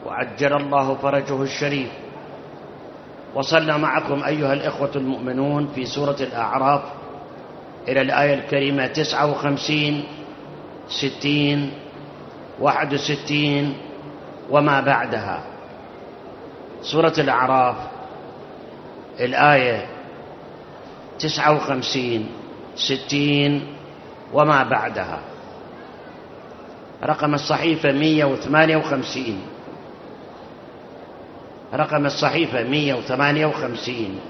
وعجل الله فرجه الشريف. وصلنا معكم أيها الإخوة المؤمنون في سورة الأعراف إلى الآية الكريمة 59 60 61 وما بعدها. سورة الأعراف الآية 59 60 وما بعدها. رقم الصحيفة 158. رقم الصحيفة 158.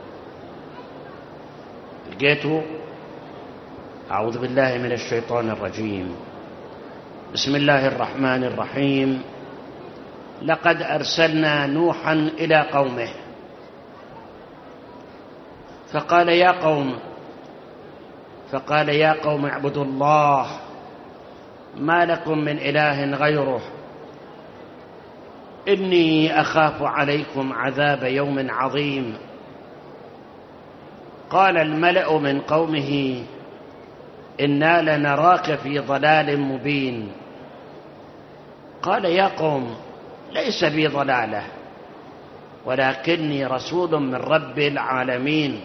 لقيته؟ أعوذ بالله من الشيطان الرجيم. بسم الله الرحمن الرحيم. لقد أرسلنا نوحا إلى قومه فقال يا قوم اعبدوا الله ما لكم من إله غيره إني أخاف عليكم عذاب يوم عظيم. قال الملأ من قومه إنا لنراك في ضلال مبين. قال يا قوم ليس بي ضلالة ولكني رسول من رب العالمين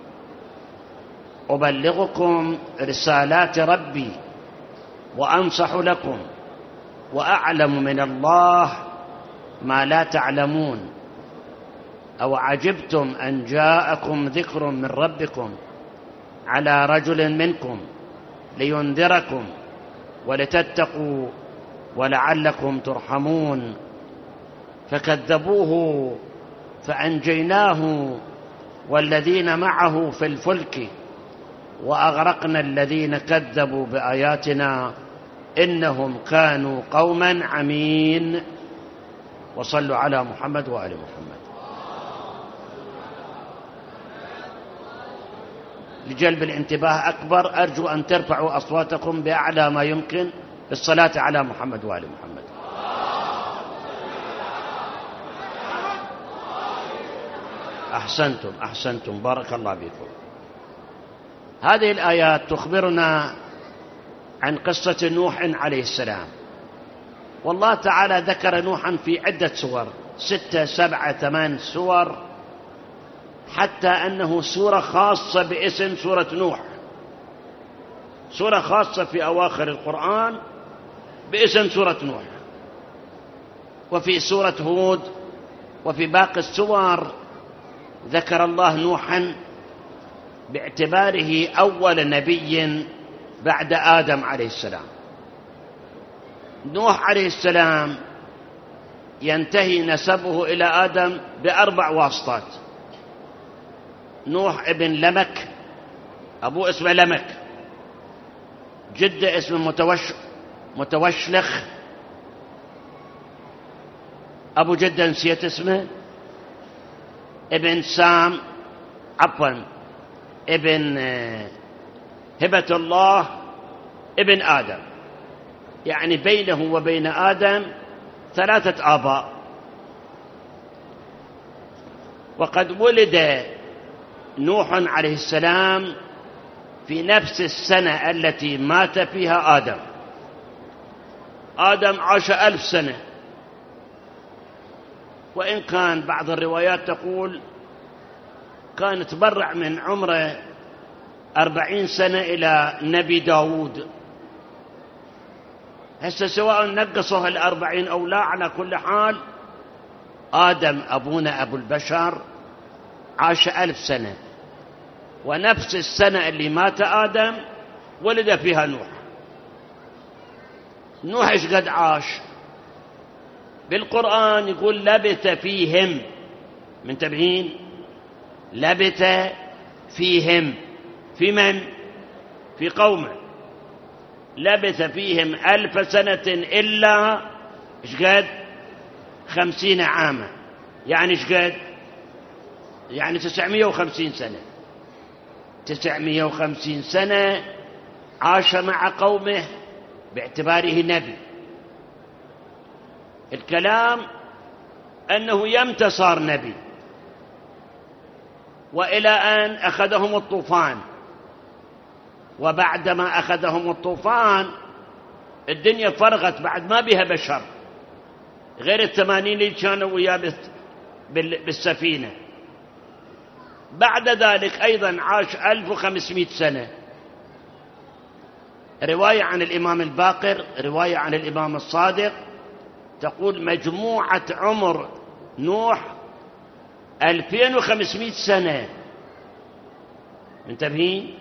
أبلغكم رسالات ربي وأنصح لكم وأعلم من الله ما لا تعلمون. أو عجبتم أن جاءكم ذكر من ربكم على رجل منكم لينذركم ولتتقوا ولعلكم ترحمون. فكذبوه فأنجيناه والذين معه في الفلك وأغرقنا الذين كذبوا بآياتنا إنهم كانوا قوما عمين. وصلوا على محمد وآل محمد. لجلب الانتباه أكبر أرجو أن ترفعوا أصواتكم بأعلى ما يمكن بالصلاة على محمد وآل محمد. أحسنتم بارك الله بكم. هذه الآيات تخبرنا عن قصة نوح عليه السلام. والله تعالى ذكر نوحا في عدة سور 6 7 8 سور، حتى أنه سورة خاصة باسم سورة نوح، سورة خاصة في أواخر القرآن باسم سورة نوح. وفي سورة هود وفي باقي السور ذكر الله نوحا باعتباره أول نبي بعد آدم عليه السلام. نوح عليه السلام ينتهي نسبه إلى آدم ب4 واسطات. نوح ابن لمك، أبوه اسمه لمك، جده اسمه متوشلخ، أبو جده نسيت اسمه، ابن سام ابن هبة الله ابن آدم، يعني بينه وبين آدم 3 آباء. وقد ولد نوح عليه السلام في نفس السنة التي مات فيها آدم. آدم عاش 1000 سنة، وإن كان بعض الروايات تقول كان تبرع من عمره 40 سنة إلى نبي داود. هسه سواء نقصه 40 أو لا، على كل حال آدم أبونا أبو البشر عاش 1000 سنة، ونفس السنة اللي مات آدم ولد فيها نوح. نوح إيش قد عاش؟ بالقرآن يقول لبث فيهم، منتبهين؟ لبث فيهم، في من؟ في قومه. لبث فيهم 1000 سنة إلا إيش قد؟ 50 عاما. يعني إيش قد؟ يعني 950 سنة. 950 سنة عاش مع قومه باعتباره نبي. الكلام أنه يمتى صار نبي، وإلى أن أخذهم الطوفان. وبعدما أخذهم الطوفان الدنيا فرغت، بعد ما بها بشر، غير 80 اللي كانوا وياه بالسفينة. بعد ذلك أيضا عاش 1500 سنة. رواية عن الإمام الباقر، رواية عن الإمام الصادق، تقول مجموعة عمر نوح 2500 سنة. منتبهين؟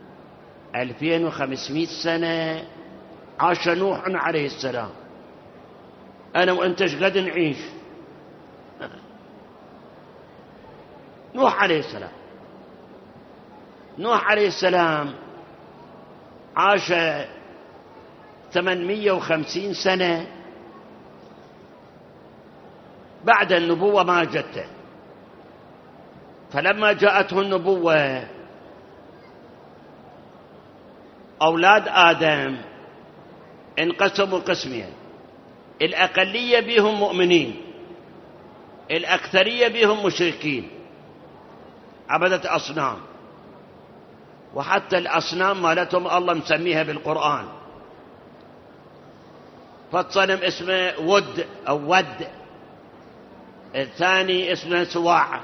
2500 سنة عاش نوح عليه السلام. أنا وأنت قد نعيش؟ نوح عليه السلام، نوح عليه السلام عاش 850 سنة بعد النبوة ما جته. فلما جاءته النبوة أولاد آدم انقسموا قسمين، الأقلية بهم مؤمنين، الأكثرية بهم مشركين، عبدة أصنام. وحتى الأصنام مالتهم الله مسميها بالقرآن. فالصنم اسمه ود أو ود، الثاني اسمه سواع،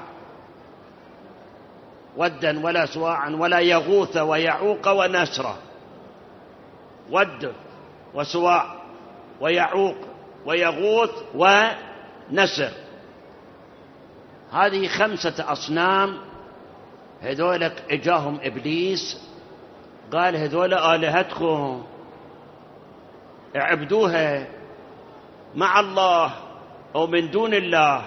ودا ولا سواعا ولا يغوث ويعوق ونسرا. ود وسواع ويعوق ويغوث ونسر، هذه 5 أصنام. هذولك اجاهم إبليس قال هذول آلهتكم اعبدوها مع الله أو من دون الله.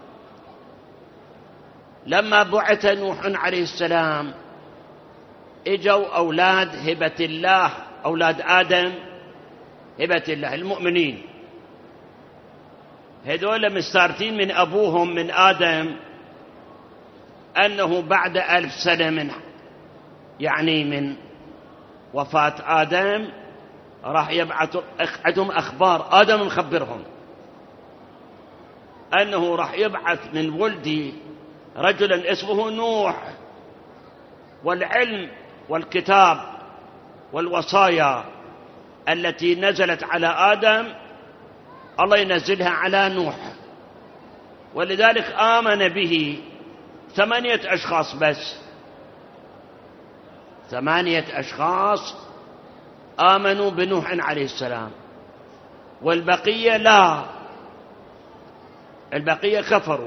لما بعث نوح عليه السلام اجوا أولاد هبة الله، أولاد آدم هبة الله المؤمنين، هذول مستارتين من أبوهم من آدم أنه بعد 1000 سنة من وفاة آدم راح يبعث عندهم أخبار. آدم مخبرهم أنه راح يبعث من ولدي رجلا اسمه نوح، والعلم والكتاب والوصايا التي نزلت على آدم الله ينزلها على نوح. ولذلك آمن به 8 أشخاص بس، 8 أشخاص آمنوا بنوح عليه السلام، والبقية لا، البقية كفروا،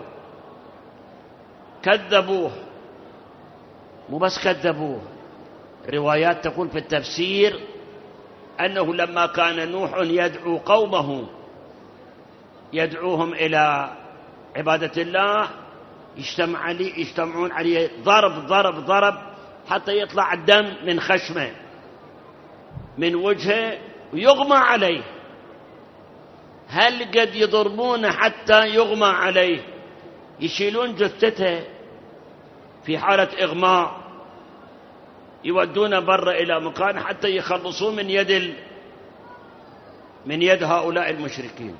كذبوه. مو بس كذبوه، روايات تقول في التفسير أنه لما كان نوح يدعو قومه يدعوهم إلى عبادة الله يجتمعون عليه ضرب حتى يطلع الدم من خشمه من وجهه ويغمى عليه. هل قد يضربونه حتى يغمى عليه؟ يشيلون جثته في حالة إغماء يودونه برا إلى مكان حتى يخلصوه من يد هؤلاء المشركين.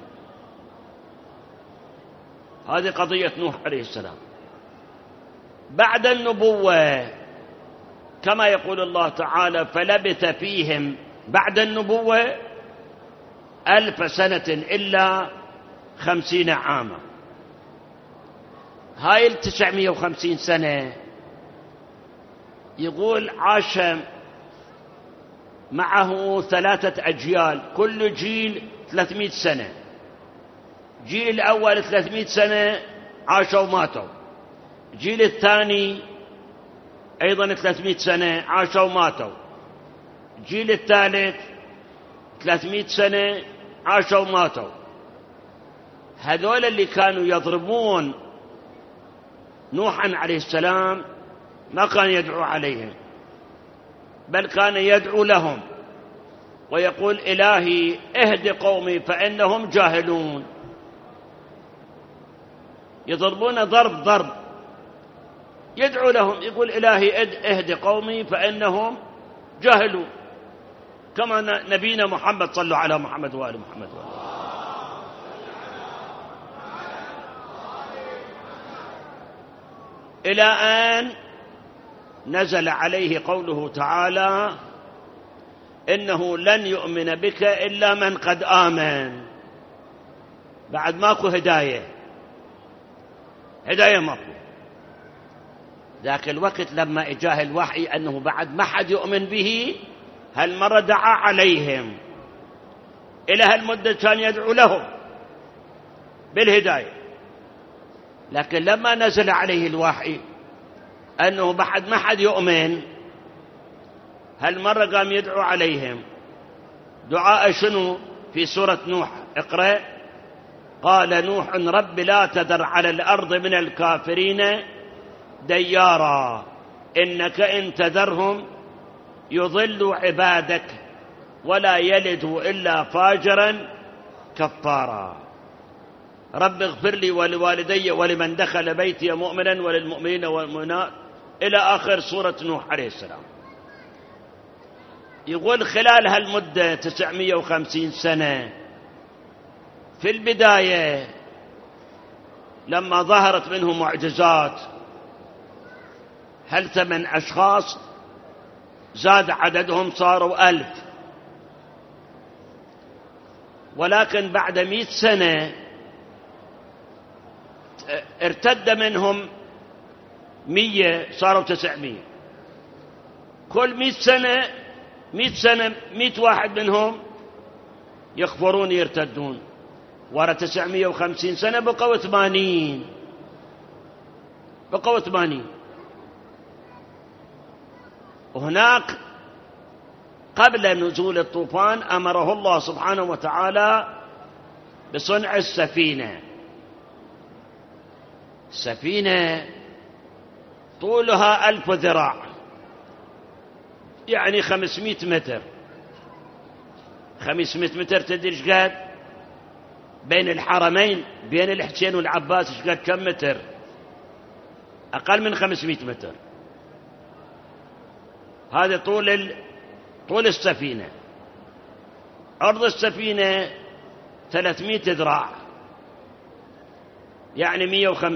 هذه قضية نوح عليه السلام. بعد النبوة كما يقول الله تعالى فلبث فيهم بعد النبوة 1000 سنة إلا 50 عاما. هاي 950 سنة يقول عاش معه 3 أجيال، كل جيل 300 سنة. جيل الأول 300 سنة عاشوا وماتوا، جيل الثاني أيضا 300 سنة عاشوا وماتوا، جيل الثالث 300 سنة عاشوا وماتوا. هذول اللي كانوا يضربون نوحا عليه السلام ما كان يدعو عليهم، بل كان يدعو لهم ويقول إلهي اهد قومي فإنهم جاهلون. يضربون ضرب يدعو لهم يقول إلهي اهد قومي فإنهم جاهلون، كما نبينا محمد صلوا على محمد وآل محمد إلى أن نزل عليه قوله تعالى إنه لن يؤمن بك إلا من قد آمن. بعد ماكو هداية ماكو. ذاك الوقت لما إجاه الوحي أنه بعد ما حد يؤمن به، هالمرة دعا عليهم، إلى هالمدة كان يدعو لهم بالهداية، لكن لما نزل عليه الوحي أنه بعد ما حد يؤمن، هالمرة قام يدعو عليهم. دعاء شنو؟ في سورة نوح، اقرأ. قال نوح رب لا تذر على الأرض من الكافرين ديارا إنك إن تذرهم يضلوا عبادك ولا يلدوا إلا فاجرا كفارا رب اغفر لي ولوالدي ولمن دخل بيتي مؤمنا وللمؤمنين والمؤمنات إلى آخر سورة نوح عليه السلام. يقول خلال هالمدة 950 سنة، في البداية لما ظهرت منه معجزات، هل 8 أشخاص زاد عددهم صاروا 1000، ولكن بعد 100 سنة ارتد منهم 100 صاروا 900. كل 100 سنة 100 واحد منهم يكفرون يرتدون. ورا 950 سنة بقوا 80. وهناك قبل نزول الطوفان أمره الله سبحانه وتعالى بصنع السفينة. السفينة طولها 1000 ذراع، يعني 500 متر. 500 متر تدري ايش قد؟ بين الحرمين، بين الحسين والعباس ايش قد؟ كم متر؟ أقل من 500 متر. هذا طول السفينة. عرض السفينة 300 ذراع، يعني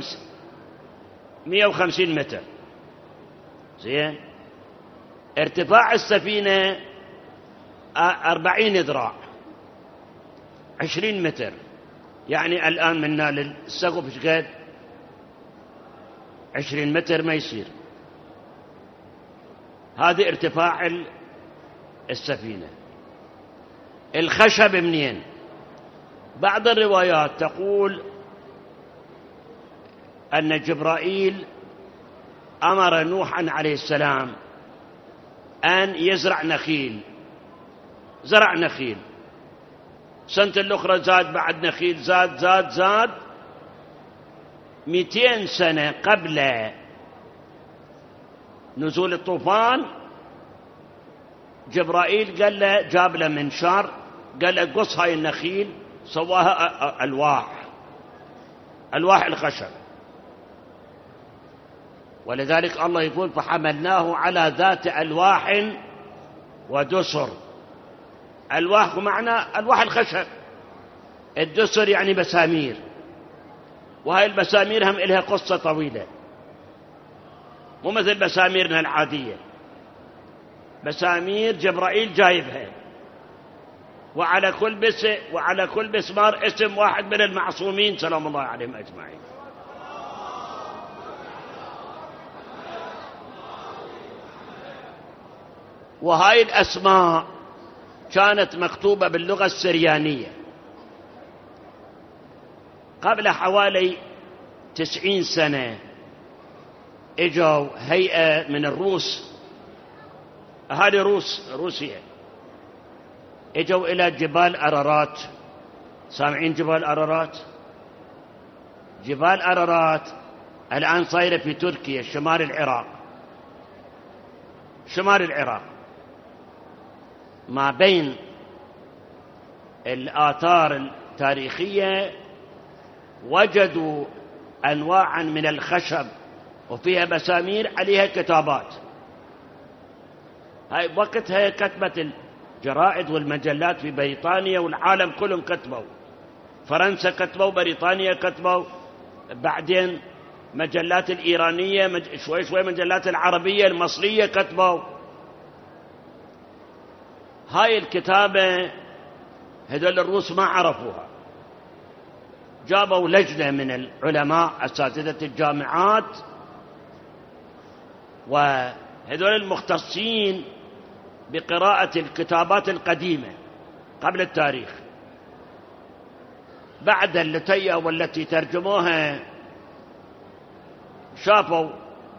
150 متر. زين. ارتفاع السفينة 40 ذراع، 20 متر. يعني الآن منا للسقف ايش قد؟ 20 متر ما يصير. هذه ارتفاع السفينة. الخشب منين؟ بعض الروايات تقول أن جبرائيل أمر نوحا عليه السلام أن يزرع نخيل. زرع نخيل. سنة الأخرى زاد بعد نخيل، زاد 200 سنة قبل نزول الطوفان. جبرائيل قال له، جاب له منشار، قال له قص هاي النخيل، سواها ألواح الخشب. ولذلك الله يقول فحملناه على ذات ألواح ودسر. ألواح معنى ألواح الخشب، الدسر يعني مسامير. وهاي المسامير هم إلها قصة طويلة، مو مثل مساميرنا العادية. مسامير جبرائيل جايبها، وعلى كل مسمار اسم واحد من المعصومين سلام الله عليهم أجمعين. وهاي الأسماء كانت مكتوبة باللغة السريانية. قبل حوالي 90 سنة اجوا هيئة من الروس، أهالي روسيا، اجوا إلى جبال أرارات. سامعين جبال أرارات؟ جبال أرارات الآن صايرة في تركيا، شمال العراق. ما بين الآثار التاريخية وجدوا أنواعا من الخشب وفيها مسامير عليها كتابات. هاي وقتها كتبت الجرائد والمجلات في بريطانيا والعالم كلهم كتبوا. فرنسا كتبوا، بريطانيا كتبوا، بعدين مجلات الإيرانية، شوي مجلات العربية المصرية كتبوا. هاي الكتابة هذول الروس ما عرفوها، جابوا لجنة من العلماء أساتذة الجامعات، وهذول المختصين بقراءة الكتابات القديمة قبل التاريخ، بعد التي والتي ترجموها شافوا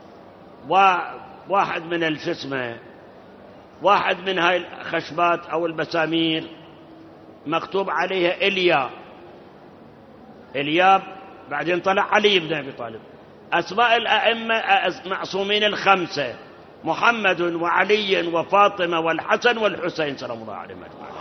واحد من الجسمة، واحد من هاي الخشبات أو المسامير مكتوب عليها إلياب، بعدين طلع علي بن أبي طالب. أسماء الأئمة معصومين الخمسة: محمد وعلي وفاطمة والحسن والحسين سلام الله عليهم أجمعين.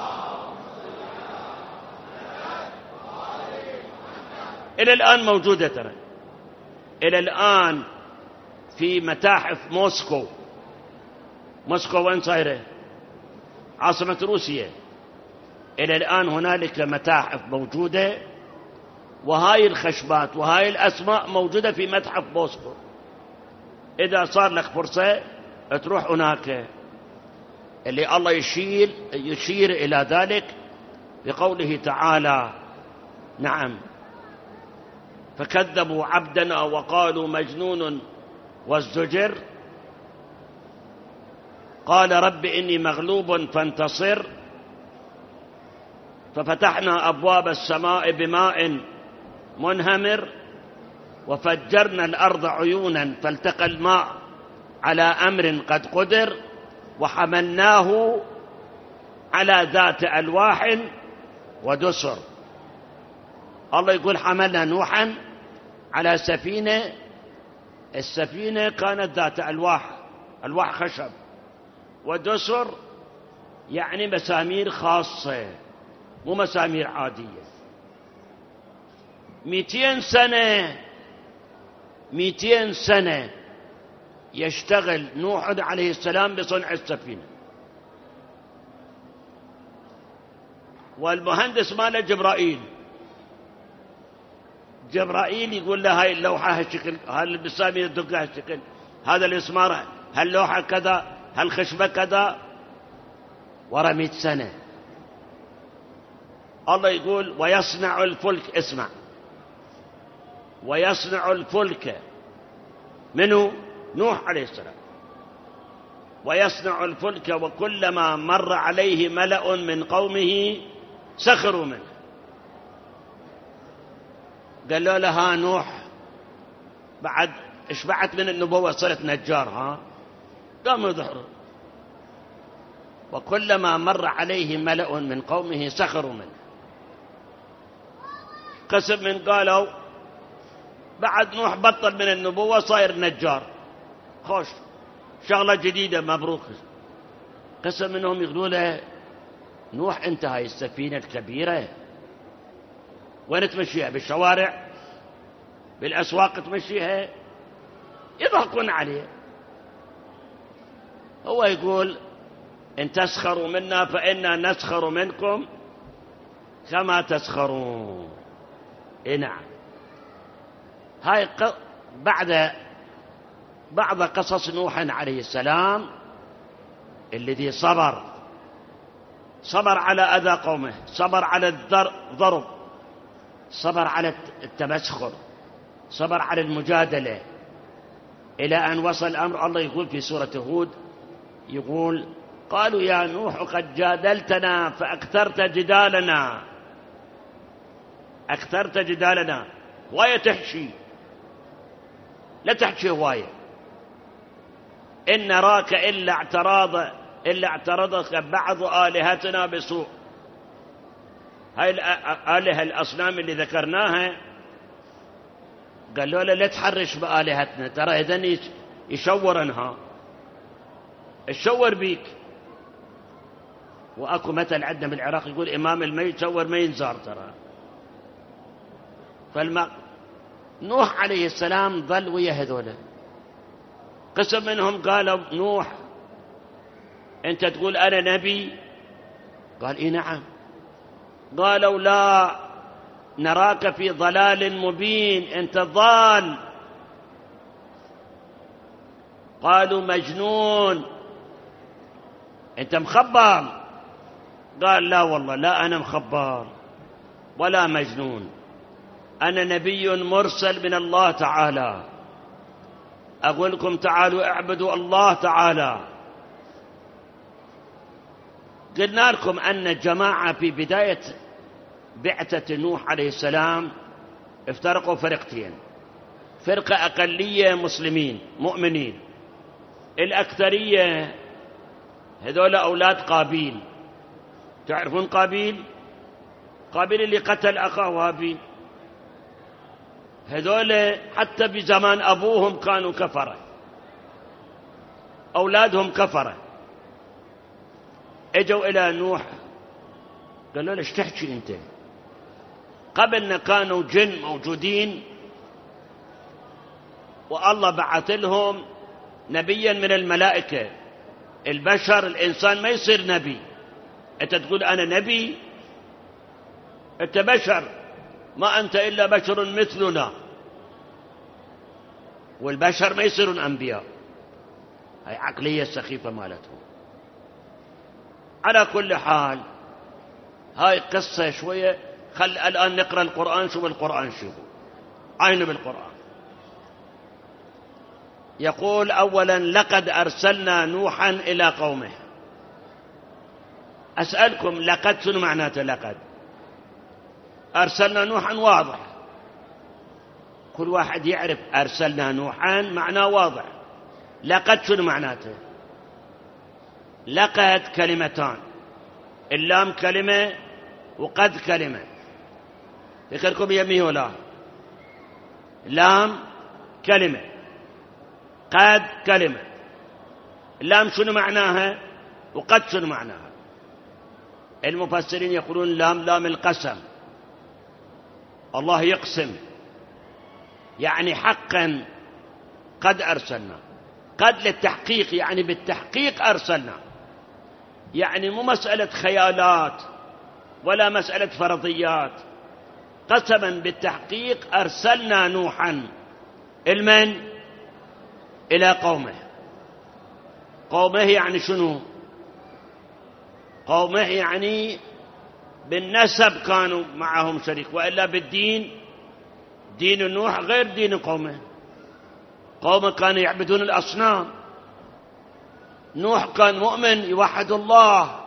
إلى الآن موجودة، ترى إلى الآن في متاحف موسكو وين صايرة؟ عاصمة روسيا. إلى الآن هنالك متاحف موجودة، وهاي الخشبات وهاي الأسماء موجودة في متحف موسكو. إذا صار لك فرصة تروح هناك. اللي الله يشير إلى ذلك بقوله تعالى: نعم، فكذبوا عبدنا وقالوا مجنون وازدجر، قال رب إني مغلوب فانتصر، ففتحنا أبواب السماء بماء منهمر، وفجرنا الأرض عيونا فالتقى الماء على أمر قد قدر، وحملناه على ذات ألواح ودسر. الله يقول حملنا نوحا على سفينة، السفينة كانت ذات ألواح خشب، ودسر يعني مسامير خاصة مو مسامير عادية. 200 سنة يشتغل نوح عليه السلام بصنع السفينة، والمهندس ماله جبرائيل يقول له هاي اللوحة هالشكل، هاي المسامير الدقة هالشكل، هذا الإسمار هاللوحة كذا، هالخشبة كذا. ورا 100 سنة الله يقول: ويصنع الفلك. اسمع، ويصنع الفلك. منه؟ نوح عليه السلام. ويصنع الفلك وكلما مر عليه ملأ من قومه سخروا منه. قالوا له: ها نوح بعد اشبعت من النبوة صرت نجار؟ ها قاموا يظهروا. وكلما مر عليه ملأ من قومه سخروا منه. قسم من قالوا بعد نوح بطل من النبوة صاير نجار، خوش شغلة جديدة مبروك. قسم منهم يقولوا له: نوح انت هاي السفينة الكبيرة وين تمشيها؟ بالشوارع بالأسواق تمشيها؟ يضحكون عليه. هو يقول: إن تسخروا منا فإنا نسخر منكم كما تسخرون. نعم. هاي بعد قصص نوح عليه السلام الذي صبر على أذى قومه، صبر على الضرب، صبر على التمسخر، صبر على المجادلة، إلى أن وصل الأمر. الله يقول في سورة هود، يقول: قالوا يا نوح قد جادلتنا فأكثرت جدالنا. هواية تحشي، لا تحشي هواية. إن نراك إلا اعترضك بعض آلهتنا بسوء. هاي الآلهة الأصنام اللي ذكرناها قالوا له: لا تحرش بآلهتنا، ترى إذن يشورنها، الشور بيك. وأكو مثل عندنا بالعراق يقول: إمام الميت شور ما ينزار. ترى نوح عليه السلام ظل ويا هذولا. قسم منهم قالوا: نوح أنت تقول أنا نبي؟ قال: إيه نعم. قالوا: لا، نراك في ضلال مبين، أنت ضال. قالوا: مجنون، أنت مخبر. قال: لا والله، لا أنا مخبر ولا مجنون، أنا نبي مرسل من الله تعالى، أقول لكم تعالوا اعبدوا الله تعالى. قلنا لكم أن جماعة في بداية بعثة نوح عليه السلام افترقوا فرقتين، فرقة أقلية مسلمين مؤمنين، الأكثرية هذول أولاد قابيل. تعرفون قابيل؟ قابيل اللي قتل أخاه هابيل. هذول حتى بزمان أبوهم كانوا كفرة، أولادهم كفرة. اجوا إلى نوح قالوا له ايش تحكي أنت؟ قبلنا كانوا جن موجودين والله بعث لهم نبيا من الملائكة. البشر الإنسان ما يصير نبي. أنت تقول أنا نبي؟ أنت بشر، ما أنت إلا بشر مثلنا، والبشر ما يصيرون أنبياء. هاي عقلية سخيفة مالتهم. على كل حال هاي قصة شوية. خل الآن نقرأ القرآن. شوف القرآن شو عين بالقرآن. يقول أولا لقد أرسلنا نوحا إلى قومه. أسألكم لقد شنو معناته؟ لقد أرسلنا نوحا واضح، كل واحد يعرف أرسلنا نوحا معناه واضح. لقد شنو معناته؟ لقد كلمتان، اللام كلمة وقد كلمة. فكركم يمي ولا لام كلمة قد كلمة. اللام شنو معناها وقد شنو معناها؟ المفسرين يقولون لام لام القسم، الله يقسم يعني حقا قد أرسلنا. قد للتحقيق يعني بالتحقيق أرسلنا، يعني مو مسألة خيالات ولا مسألة فرضيات. قسما بالتحقيق أرسلنا نوحا المن إلى قومه. قومه يعني شنو؟ قومه يعني بالنسب كانوا معهم شريك، وإلا بالدين دين نوح غير دين قومه. قومه كانوا يعبدون الأصنام، نوح كان مؤمن يوحد الله.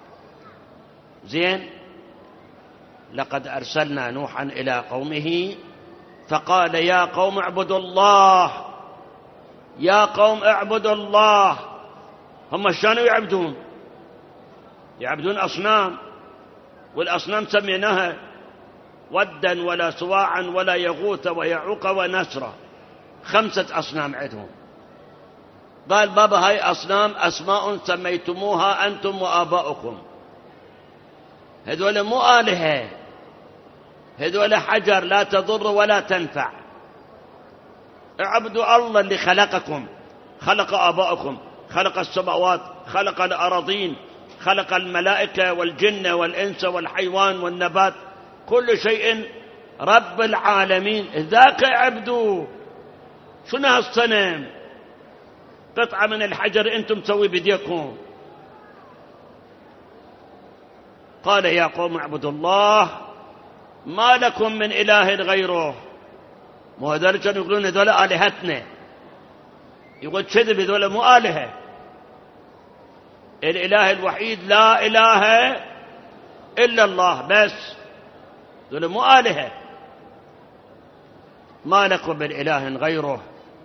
زين. لقد أرسلنا نوحا إلى قومه فقال يا قوم اعبدوا الله. يا قوم اعبدوا الله. هم شانوا يعبدون؟ يعبدون أصنام، والأصنام سميناها ودا ولا سواعا ولا يغوث ويعوق ونسرا، 5 أصنام عندهم. قال بابا هاي أصنام أسماء سميتموها أنتم وآباؤكم، هذول مو آلهة، هذول حجر لا تضر ولا تنفع. اعبدوا الله اللي خلقكم، خلق آباؤكم، خلق السماوات، خلق الأراضين، خلق الملائكة والجن والإنس والحيوان والنبات، كل شيء رب العالمين. ذاك اعبدوا. شنو هالصنم؟ قطعة من الحجر انتم تسوي بيديكم. قال يا قوم اعبدوا الله ما لكم من إله غيره. مو هذول كانوا يقولون هذول آلهتنا، يقول كذب، هذول مو آلهة. الإله الوحيد لا إله إلا الله، بس هذول مو آلهة. ما لكم من إله غيره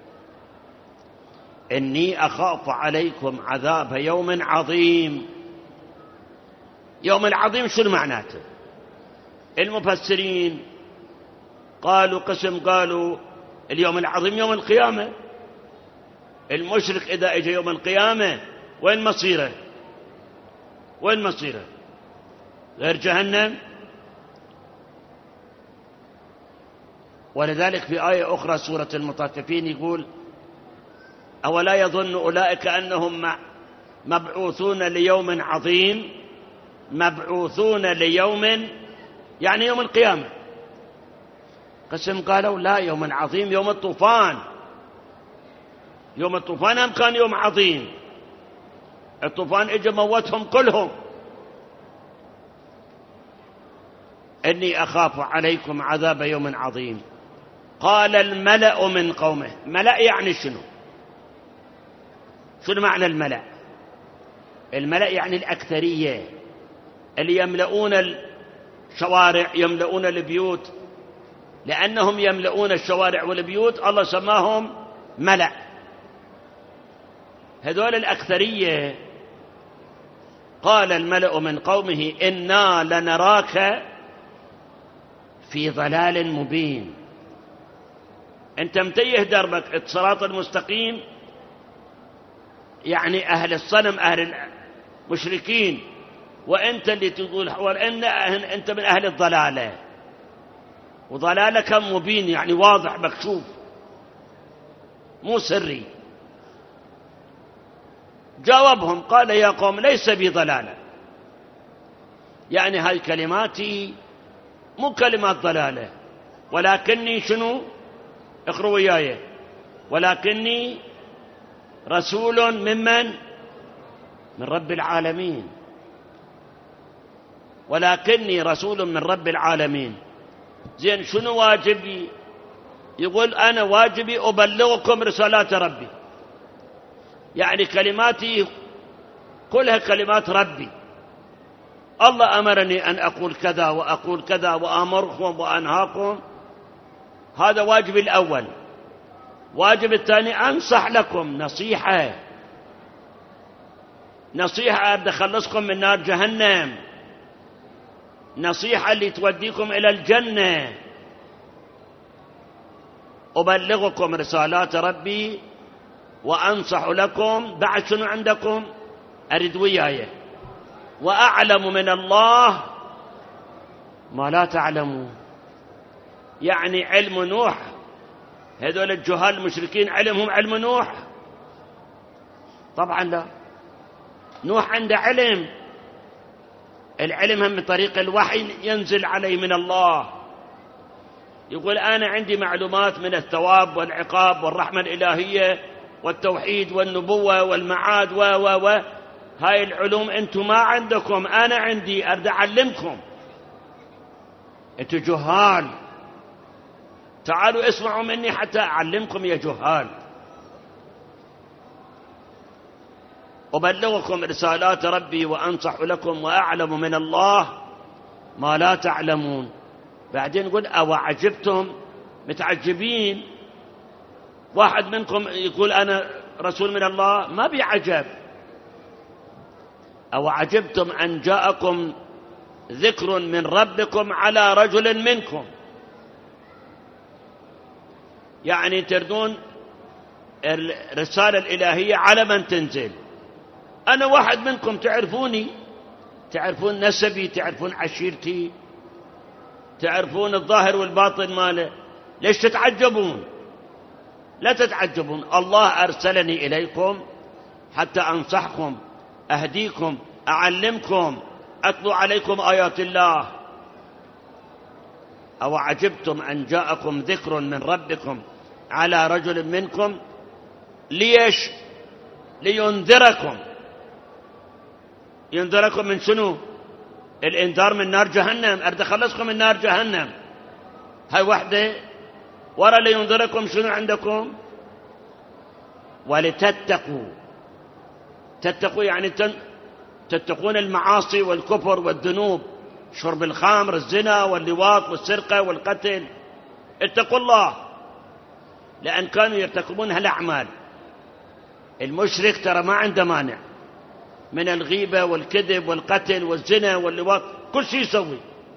إني أخاف عليكم عذاب يوم عظيم. يوم العظيم شنو معناته؟ المفسرين قالوا قسم، قالوا اليوم العظيم يوم القيامة. المشرك إذا اجى يوم القيامة وين مصيره؟ وين مصيره؟ غير جهنم. ولذلك في آية أخرى سورة المطففين يقول أولا يظن أولئك أنهم مبعوثون ليوم عظيم. مبعوثون ليوم يعني يوم القيامة. قسم قالوا لا، يوم عظيم يوم الطوفان. يوم الطوفان هم كان يوم عظيم، الطوفان اجى موتهم كلهم. إني أخاف عليكم عذاب يوم عظيم. قال الملأ من قومه. ملأ يعني شنو معنى الملأ؟ الملأ يعني الأكثرية اللي يملؤون الشوارع، يملؤون البيوت. لأنهم يملؤون الشوارع والبيوت الله سماهم ملأ. هذول الأكثرية. قال الملأ من قومه إنا لنراك في ضلال مبين. أنت متيه دربك الصراط المستقيم، يعني أهل الصنم أهل المشركين، وأنت اللي تقول أنت من أهل الضلالة، وضلالك مبين يعني واضح مكشوف مو سري. جاوبهم قال يا قوم ليس بي ضلالة، يعني هاي كلماتي مو كلمات ضلالة، ولكني شنو؟ اقروا وياي. ولكني رسول من رب العالمين. ولكني رسول من رب العالمين. زين شنو واجبي؟ يقول أنا واجبي أبلغكم رسالات ربي، يعني كلماتي كلها كلمات ربي. الله أمرني أن أقول كذا وأقول كذا وأمركم وأنهاكم، هذا واجبي الأول. واجب الثاني أنصح لكم نصيحة أبدأ أخلصكم من نار جهنم، نصيحة اللي توديكم إلى الجنة. أبلغكم رسالات ربي وأنصح لكم. بعد شنو عندكم؟ أريد وياي. وأعلم من الله ما لا تعلمون، يعني علم نوح. هذول الجهال المشركين علمهم علم نوح؟ طبعا لا. نوح عنده علم، العلم هم بطريق الوحي ينزل عليه من الله. يقول أنا عندي معلومات من الثواب والعقاب والرحمة الإلهية والتوحيد والنبوة والمعاد هاي العلوم أنتم ما عندكم، أنا عندي، أريد أعلمكم. أنتم جهال، تعالوا اسمعوا مني حتى أعلمكم يا جهال. أبلغكم رسالات ربي وأنصح لكم وأعلم من الله ما لا تعلمون. بعدين يقول أو عجبتم، متعجبين. واحد منكم يقول أنا رسول من الله، ما بيعجب. أو عجبتم أن جاءكم ذكر من ربكم على رجل منكم، يعني تردون الرسالة الإلهية على من تنزل. أنا واحد منكم، تعرفوني، تعرفون نسبي، تعرفون عشيرتي، تعرفون الظاهر والباطن ماله. ليش تتعجبون؟ لا تتعجبون. الله أرسلني إليكم حتى أنصحكم، أهديكم، أعلمكم، أتلو عليكم آيات الله. أو عجبتم أن جاءكم ذكر من ربكم على رجل منكم. ليش؟ لينذركم. ينذركم من شنو؟ الإنذار من نار جهنم، أريد أخلصكم من نار جهنم. هاي وحدة. ورا لينذركم شنو عندكم؟ ولتتقوا. تتقوا يعني تتقون المعاصي والكفر والذنوب، شرب الخمر، الزنا واللواط والسرقة والقتل. اتقوا الله، لأن كانوا يرتكبون هالأعمال. المشرك ترى ما عنده مانع من الغيبة والكذب والقتل والزنا واللواط، كل شيء يسوي.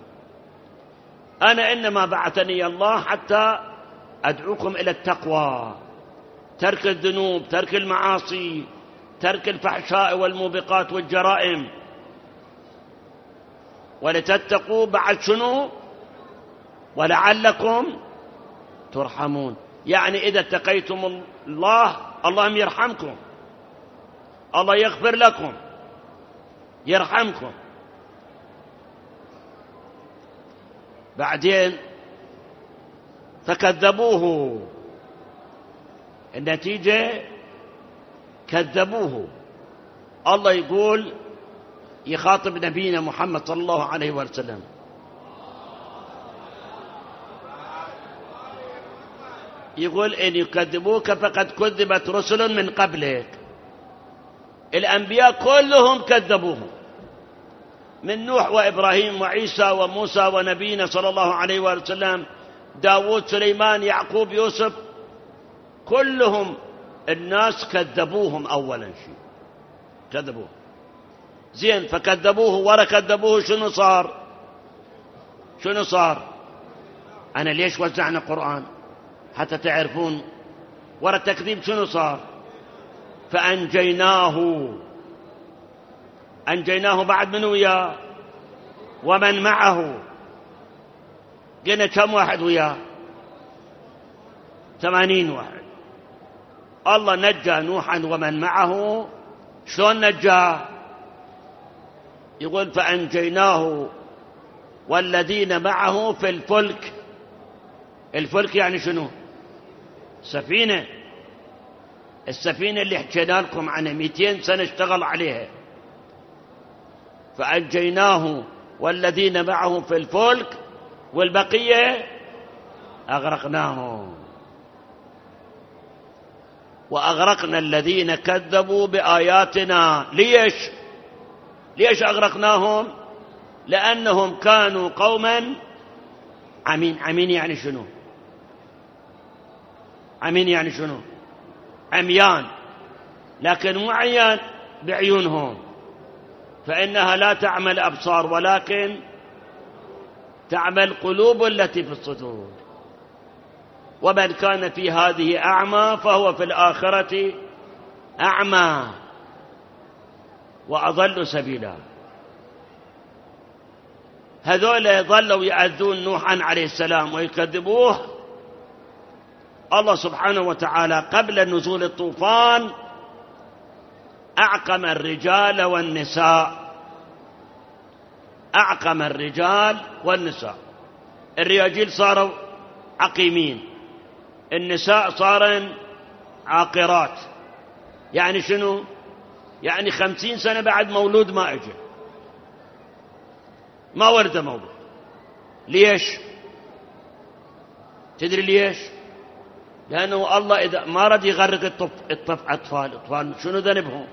أنا إنما بعثني الله حتى أدعوكم إلى التقوى، ترك الذنوب، ترك المعاصي، ترك الفحشاء والموبقات والجرائم. ولتتقوا بعد شنو؟ ولعلكم ترحمون، يعني إذا اتقيتم الله اللهم يرحمكم، الله يغفر لكم، يرحمكم. بعدين فكذبوه، النتيجة كذبوه. الله يقول، يخاطب نبينا محمد صلى الله عليه وسلم، يقول إن يكذبوك فقد كذبت رسل من قبلك. الأنبياء كلهم كذبوهم، من نوح وإبراهيم وعيسى وموسى ونبينا صلى الله عليه وسلم، داود، سليمان، يعقوب، يوسف، كلهم الناس كذبوهم. أولا شيء كذبوه. زين، فكذبوه ورا كذبوه، شنو صار؟ أنا ليش وزعنا قرآن؟ حتى تعرفون ورا التكذيب شنو صار. أنجيناه بعد من وياه ومن معه. قلنا كم واحد وياه؟ 80 واحد. الله نجى نوحا ومن معه. شلون نجاه؟ يقول فأنجيناه والذين معه في الفلك. الفلك يعني شنو؟ سفينة. السفينة اللي حكينا لكم عنها 200 سنة اشتغل عليها. فأنجيناه والذين معه في الفلك، والبقية أغرقناهم. وأغرقنا الذين كذبوا بآياتنا. ليش أغرقناهم؟ لأنهم كانوا قوما عمين. عمين يعني شنو؟ عمين يعني شنو؟ عميان، لكن مو عيان بعيونهم، فإنها لا تعمى الأبصار ولكن تعمى القلوب التي في الصدور. ومن كان في هذه أعمى فهو في الآخرة أعمى وأضل سبيلا. هذول ظلوا يأذون نوحا عليه السلام ويكذبوه. الله سبحانه وتعالى قبل نزول الطوفان أعقم الرجال والنساء. الرجال صاروا عقيمين، النساء صارن عاقرات. يعني شنو؟ يعني 50 سنة بعد مولود ما اجى، ما ورد مولود. ليش؟ تدري ليش؟ لأنه الله إذا ما رد يغرق أطفال شنو ذنبهم؟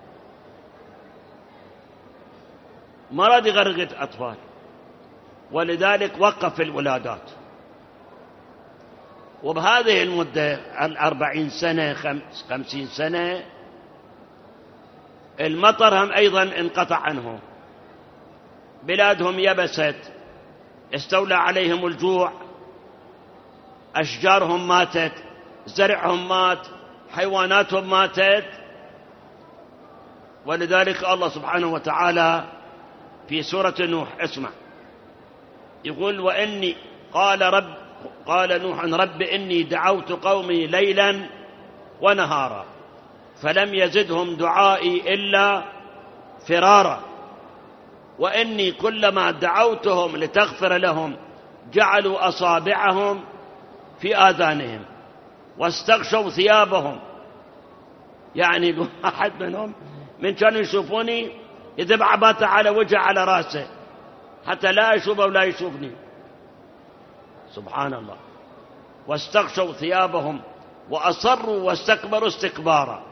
ما رد يغرق أطفال، ولذلك وقف الولادات. وبهذه المدة 40 سنة 50 سنة المطر هم أيضا انقطع عنهم، بلادهم يبست، استولى عليهم الجوع، أشجارهم ماتت، زرعهم مات، حيواناتهم ماتت. ولذلك الله سبحانه وتعالى في سورة نوح اسمع يقول وإني قال نوح رب إني دعوت قومي ليلا ونهارا فلم يزدهم دعائي إلا فرارا وإني كلما دعوتهم لتغفر لهم جعلوا أصابعهم في آذانهم واستغشوا ثيابهم. يعني واحد منهم من كانوا يشوفوني يذب عباته على وجهه على راسه حتى لا يشوفه ولا يشوفني. سبحان الله. واستغشوا ثيابهم وأصروا واستكبروا استكبارا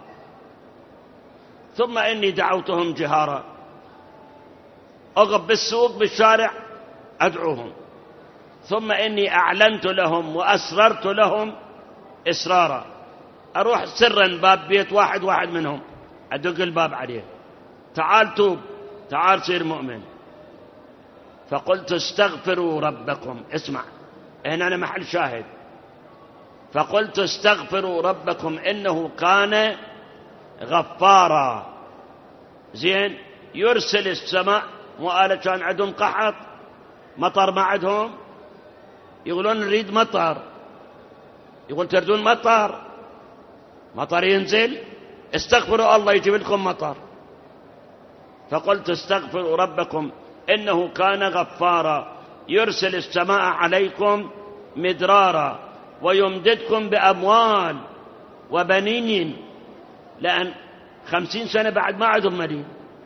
ثم إني دعوتهم جهارا، أقف بالسوق بالشارع أدعوهم، ثم إني أعلنت لهم وأسررت لهم إسرارا، أروح سرا باب بيت واحد منهم أدق الباب عليه، تعال توب، تعال صير مؤمن. فقلت استغفروا ربكم. اسمع هنا أنا محل شاهد. فقلت استغفروا ربكم إنه كان غفارا. زين، يرسل السماء. وقال كان عندهم قحط مطر ما عندهم، يقولون نريد مطر، يقول تردون مطر ينزل، استغفروا الله يجيب لكم مطر. فقلت استغفروا ربكم إنه كان غفارا يرسل السماء عليكم مدرارا ويمددكم بأموال وبنين، لأن 50 سنة بعد ما عندهم مدين،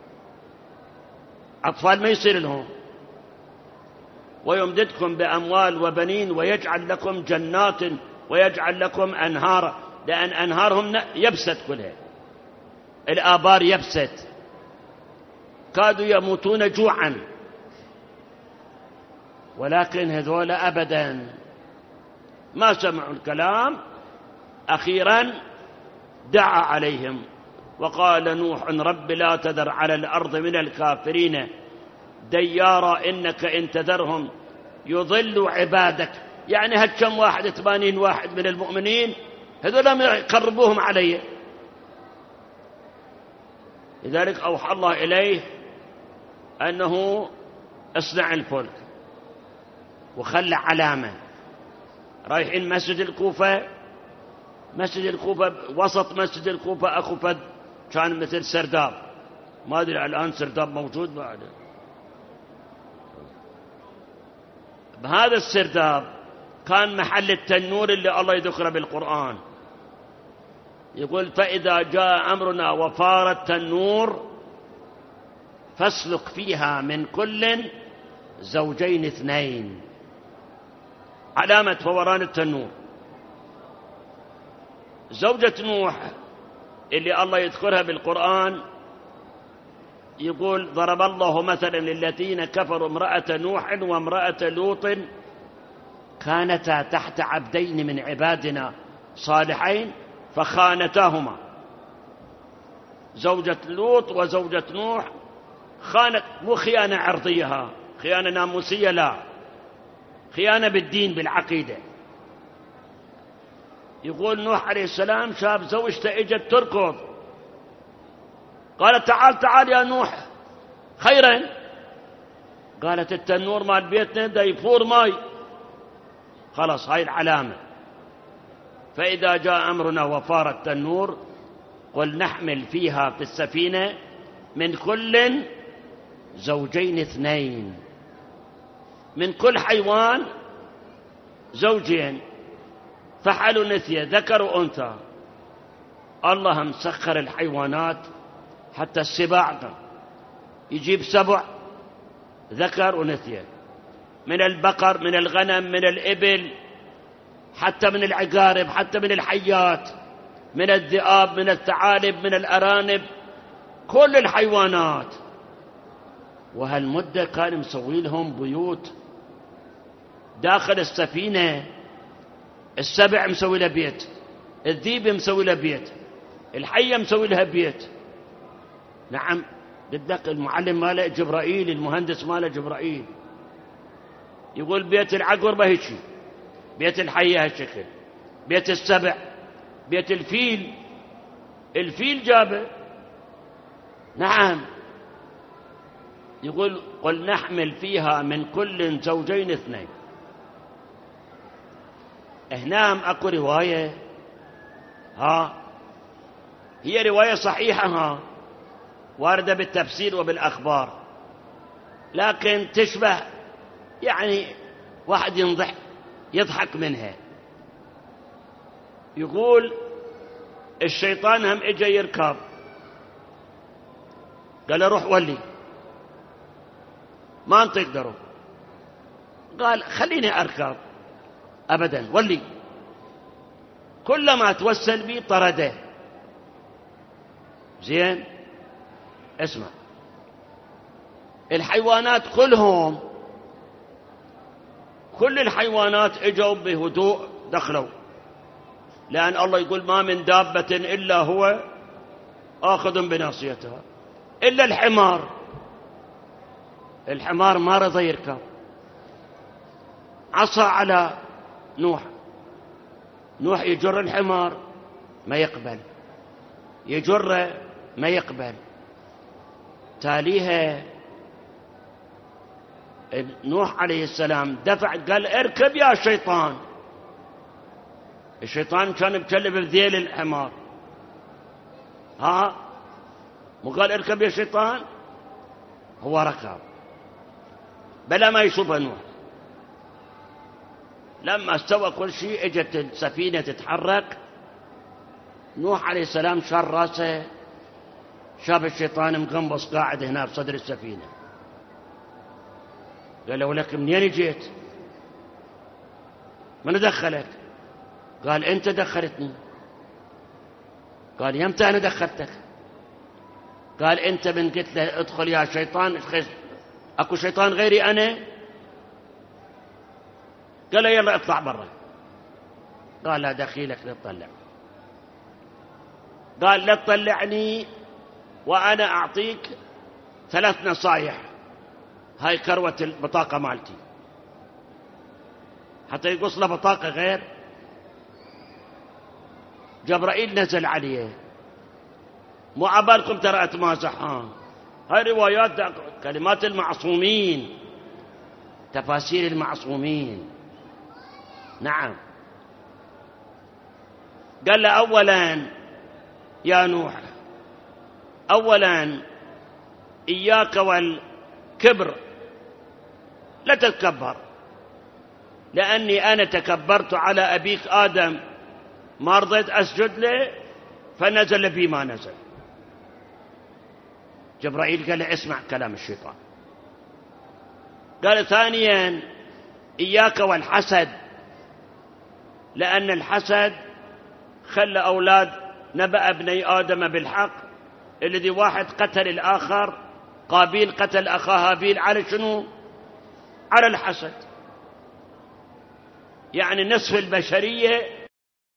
أطفال ما يصير لهم. ويمددكم بأموال وبنين ويجعل لكم جنات ويجعل لكم أنهارا، لأن أنهارهم يبست كلها، الآبار يبست، كادوا يموتون جوعا، ولكن هذول أبدا ما سمعوا الكلام. أخيرا دعا عليهم وقال نوح رب لا تذر على الأرض من الكافرين ديارا إنك إن تذرهم يضلوا عبادك. يعني هالكم واحد 80 واحد من المؤمنين هذول لم يقربوهم علي. لذلك أوحى الله إليه أنه اصنع الفلك وخلى علامة. رايحين مسجد الكوفة، مسجد الكوفة وسط مسجد الكوفة أخو فد كان مثل سرداب، ما أدري الآن سرداب موجود بعد. بهذا السرداب كان محل التنور اللي الله يذكره بالقرآن، يقول فإذا جاء أمرنا وفار التنور فاسلك فيها من كل زوجين اثنين، علامة فوران التنور. زوجة نوح اللي الله يذكرها بالقرآن يقول ضرب الله مثلا للذين كفروا امرأة نوح وامرأة لوط كانتا تحت عبدين من عبادنا صالحين فخانتاهما. زوجة لوط وزوجة نوح خانت، مو خيانة عرضية، خيانة ناموسية، لا، خيانة بالدين بالعقيدة. يقول نوح عليه السلام شاف زوجته اجت تركض، قالت تعال تعال يا نوح خيرا، قالت التنور مال بيتنا دا يفور ماي. خلاص هاي العلامة. فإذا جاء أمرنا وفار التنور قل نحمل فيها في السفينة من كل زوجين اثنين، من كل حيوان زوجين، فحل نثية ذكر وأنثى. الله مسخر الحيوانات حتى السباع يجيب 7 ذكر ونثية، من البقر من الغنم من الإبل حتى من العقارب حتى من الحيات من الذئاب من الثعالب من الأرانب، كل الحيوانات. وهالمدة كان مسوي لهم بيوت داخل السفينة. السبع مسوي له بيت، الذيب مسوي له بيت، الحية مسوي لها بيت. نعم بدك المعلم ماله جبرائيل، المهندس ماله جبرائيل، يقول بيت العقربة هيك، بيت الحية هالشكل، بيت السبع، بيت الفيل، الفيل جابه. نعم يقول قل نحمل فيها من كل زوجين اثنين. هنا اكو رواية هي رواية صحيحة واردة بالتفسير وبالأخبار، لكن تشبه يعني واحد يضحك منها. يقول الشيطان هم اجى يركب، قال له روح ولي، ما انت تقدروا، قال خليني اركب، ابدا ولي. كلما توسل بي طرده. زين اسمع، الحيوانات كلهم، كل الحيوانات اجوا بهدوء دخلوا، لأن الله يقول ما من دابة إلا هو آخذ بناصيتها، إلا الحمار. الحمار ما رضى يركب، عصى على نوح، نوح يجر الحمار ما يقبل، يجر ما يقبل. تاليها نوح عليه السلام دفع، قال اركب يا شيطان. الشيطان كان بكلب بذيل الحمار، مو قال اركب يا شيطان، هو ركب بلا ما يشوفه نوح. لما استوى كل شيء اجت السفينة تتحرك، نوح عليه السلام شر راسه، شاف الشيطان مقنبص قاعد هنا بصدر السفينة، قال له لك منين جيت؟ من دخلك؟ قال أنت دخلتني. قال يمتى أنا دخلتك؟ قال أنت من قلت له ادخل يا شيطان، أكو شيطان غيري أنا؟ قال له يلا اطلع برا. قال لا دخيلك لا تطلع. قال لا تطلعني وأنا أعطيك 3 نصايح، هاي كروة البطاقة مالتي، حتى يقص له بطاقة غير. جبرائيل نزل عليه، مو عبالكم ترى أتمازح، هاي روايات كلمات المعصومين، تفاسير المعصومين. نعم. قال له أولا يا نوح، أولا إياك والكبر، لا تتكبر، لأني أنا تكبرت على أبيك آدم، ما رضيت أسجد له فنزل بي ما نزل. جبرائيل قال له اسمع كلام الشيطان. قال ثانيا إياك والحسد، لأن الحسد خلى أولاد نبأ ابني آدم بالحق، الذي واحد قتل الآخر، قابيل قتل أخاه هابيل على شنو؟ على الحسد. يعني نصف البشرية